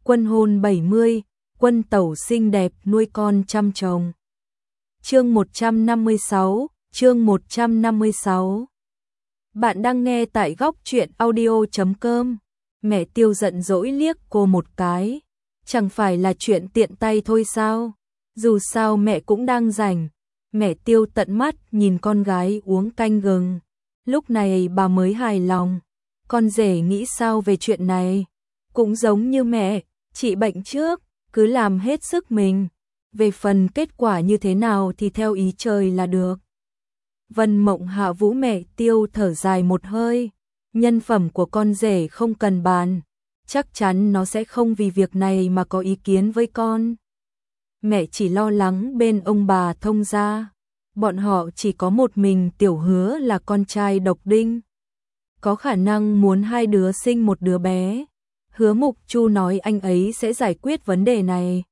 Quân hôn 70, quân tẩu xinh đẹp nuôi con chăm chồng. Chương 156, chương 156. Bạn đang nghe tại góc truyện audio.com. Mẹ Tiêu giận dỗi liếc cô một cái. Chẳng phải là chuyện tiện tay thôi sao? Dù sao mẹ cũng đang rảnh. Mẹ Tiêu tận mắt nhìn con gái uống canh gừng. Lúc này bà mới hài lòng. Con rể nghĩ sao về chuyện này? Cũng giống như mẹ, trị bệnh trước, cứ làm hết sức mình. Về phần kết quả như thế nào thì theo ý trời là được. Vân Mộng Hạ Vũ mẹ Tiêu thở dài một hơi. Nhân phẩm của con rể không cần bàn. Chắc chắn nó sẽ không vì việc này mà có ý kiến với con. Mẹ chỉ lo lắng bên ông bà Thông gia. Bọn họ chỉ có một mình Tiểu Hứa là con trai độc đinh. Có khả năng muốn hai đứa sinh một đứa bé. Hứa Mục Chu nói anh ấy sẽ giải quyết vấn đề này.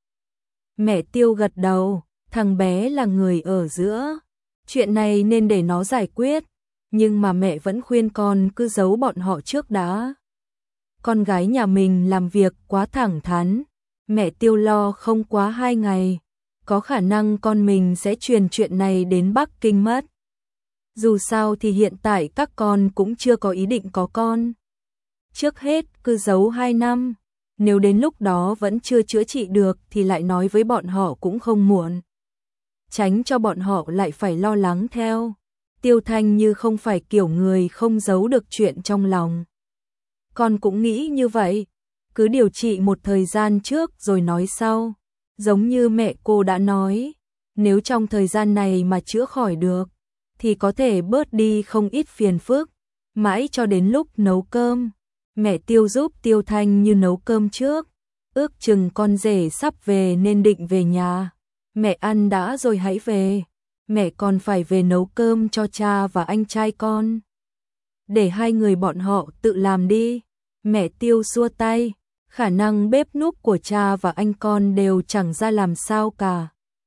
Mẹ Tiêu gật đầu, thằng bé là người ở giữa. Chuyện này nên để nó giải quyết. Nhưng mà mẹ vẫn khuyên con cứ giấu bọn họ trước đã. Con gái nhà mình làm việc quá thẳng thắn. Mẹ Tiêu lo không quá 2 ngày. Có khả năng con mình sẽ truyền chuyện này đến Bắc Kinh mất. Dù sao thì hiện tại các con cũng chưa có ý định có con. Trước hết cứ giấu 2 năm. Nếu đến lúc đó vẫn chưa chữa trị được thì lại nói với bọn họ cũng không muộn. Tránh cho bọn họ lại phải lo lắng theo. Tiêu Thanh Như không phải kiểu người không giấu được chuyện trong lòng. Con cũng nghĩ như vậy. Cứ điều trị một thời gian trước rồi nói sau. Giống như mẹ cô đã nói. Nếu trong thời gian này mà chữa khỏi được thì có thể bớt đi không ít phiền phức. Mãi cho đến lúc nấu cơm. Mẹ Tiêu giúp Tiêu Thanh Như nấu cơm trước. Ước chừng con rể sắp về nên định về nhà. Mẹ ăn đã rồi hãy về. Mẹ còn phải về nấu cơm cho cha và anh trai con. Để hai người bọn họ tự làm đi. Mẹ Tiêu xua tay. Khả năng bếp núc của cha và anh con đều chẳng ra làm sao cả.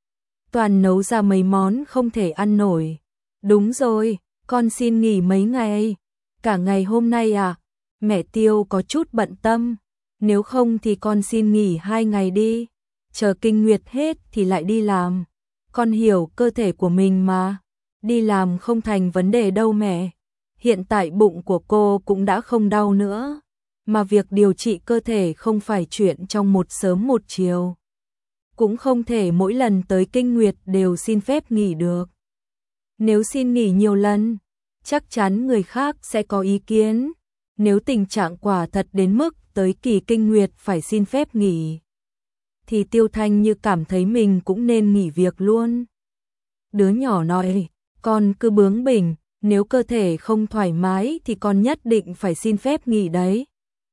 Toàn nấu ra mấy món không thể ăn nổi. Đúng rồi, con xin nghỉ mấy ngày. Cả ngày hôm nay à? Mẹ Tiêu có chút bận tâm. Nếu không thì con xin nghỉ 2 ngày đi. Chờ kinh nguyệt hết thì lại đi làm. Con hiểu cơ thể của mình mà. Đi làm không thành vấn đề đâu mẹ. Hiện tại bụng của cô cũng đã không đau nữa. Mà việc điều trị cơ thể không phải chuyện trong một sớm một chiều. Cũng không thể mỗi lần tới kinh nguyệt đều xin phép nghỉ được. Nếu xin nghỉ nhiều lần, chắc chắn người khác sẽ có ý kiến. Nếu tình trạng quả thật đến mức tới kỳ kinh nguyệt phải xin phép nghỉ, thì Tiêu Thanh Như cảm thấy mình cũng nên nghỉ việc luôn. Đứa nhỏ nói, con cứ bướng bỉnh, nếu cơ thể không thoải mái thì con nhất định phải xin phép nghỉ đấy.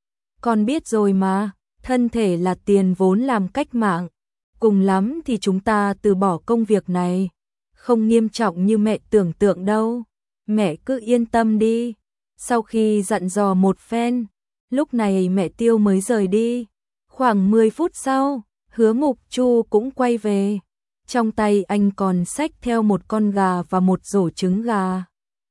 Con biết rồi mà, thân thể là tiền vốn làm cách mạng. Cùng lắm thì chúng ta từ bỏ công việc này. Không nghiêm trọng như mẹ tưởng tượng đâu. Mẹ cứ yên tâm đi. Sau khi dặn dò một phen, lúc này mẹ Tiêu mới rời đi. Khoảng 10 phút sau, Hứa Mục Chu cũng quay về. Trong tay anh còn xách theo một con gà và một rổ trứng gà.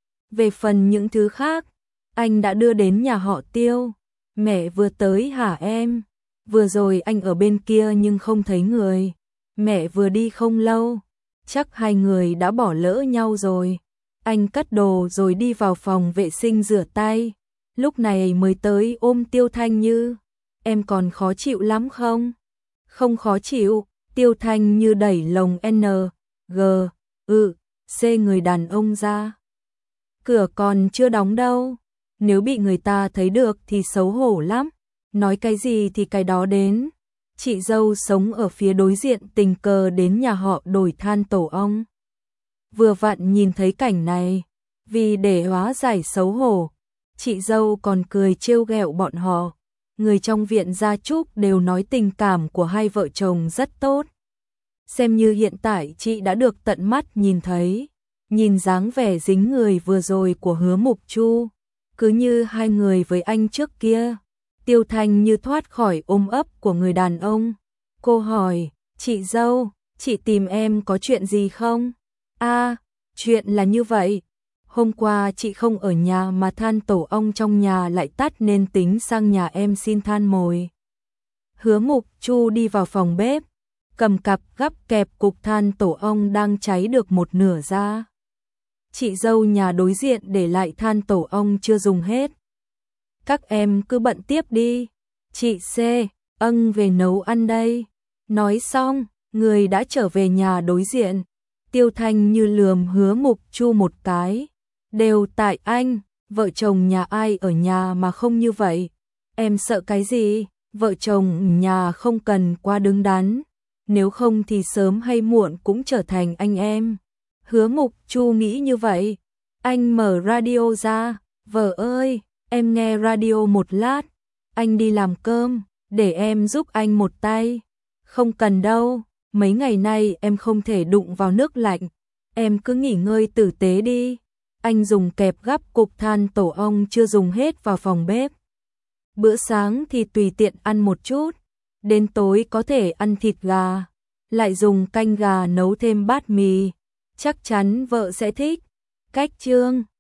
Về phần những thứ khác, anh đã đưa đến nhà họ Tiêu. Mẹ vừa tới hả em? Vừa rồi anh ở bên kia nhưng không thấy người. Mẹ vừa đi không lâu. Chắc hai người đã bỏ lỡ nhau rồi. Anh cất đồ rồi đi vào phòng vệ sinh rửa tay. Lúc này mới tới ôm Tiêu Thanh Như. Em còn khó chịu lắm không? Không khó chịu. Tiêu Thanh Như đẩy lồng N, G, C người đàn ông ra. Cửa còn chưa đóng đâu. Nếu bị người ta thấy được thì xấu hổ lắm. Nói cái gì thì cái đó đến. Chị dâu sống ở phía đối diện tình cờ đến nhà họ đổi than tổ ong. Vừa vặn nhìn thấy cảnh này, vì để hóa giải xấu hổ, chị dâu còn cười trêu ghẹo bọn họ. Người trong viện gia chúc đều nói tình cảm của hai vợ chồng rất tốt. Xem như hiện tại chị đã được tận mắt nhìn thấy. Nhìn dáng vẻ dính người vừa rồi của Hứa Mục Chu, cứ như hai người với anh trước kia. Tiêu Thanh Như thoát khỏi ôm ấp của người đàn ông. Cô hỏi, chị dâu, chị tìm em có chuyện gì không? Chuyện là như vậy. Hôm qua chị không ở nhà mà than tổ ong trong nhà lại tắt nên tính sang nhà em xin than mồi. Hứa Mục Chu đi vào phòng bếp, cầm cặp gắp kẹp cục than tổ ong đang cháy được một nửa ra. Chị dâu nhà đối diện để lại than tổ ong chưa dùng hết. Các em cứ bận tiếp đi. Chị C, về nấu ăn đây. Nói xong, người đã trở về nhà đối diện. Tiêu Thanh như lườm Hứa Mục Chu một cái. Đều tại anh, vợ chồng nhà ai ở nhà mà không như vậy. Em sợ cái gì? Vợ chồng nhà không cần quá đứng đắn. Nếu không thì sớm hay muộn cũng trở thành anh em. Hứa Mục Chu nghĩ như vậy. Anh mở radio ra. Vợ ơi, em nghe radio một lát. Anh đi làm cơm, để em giúp anh một tay. Không cần đâu, mấy ngày nay em không thể đụng vào nước lạnh. Em cứ nghỉ ngơi tử tế đi. Anh dùng kẹp gắp cục than tổ ong chưa dùng hết vào phòng bếp. Bữa sáng thì tùy tiện ăn một chút. Đến tối có thể ăn thịt gà. Lại dùng canh gà nấu thêm bát mì. Chắc chắn vợ sẽ thích. Cách chương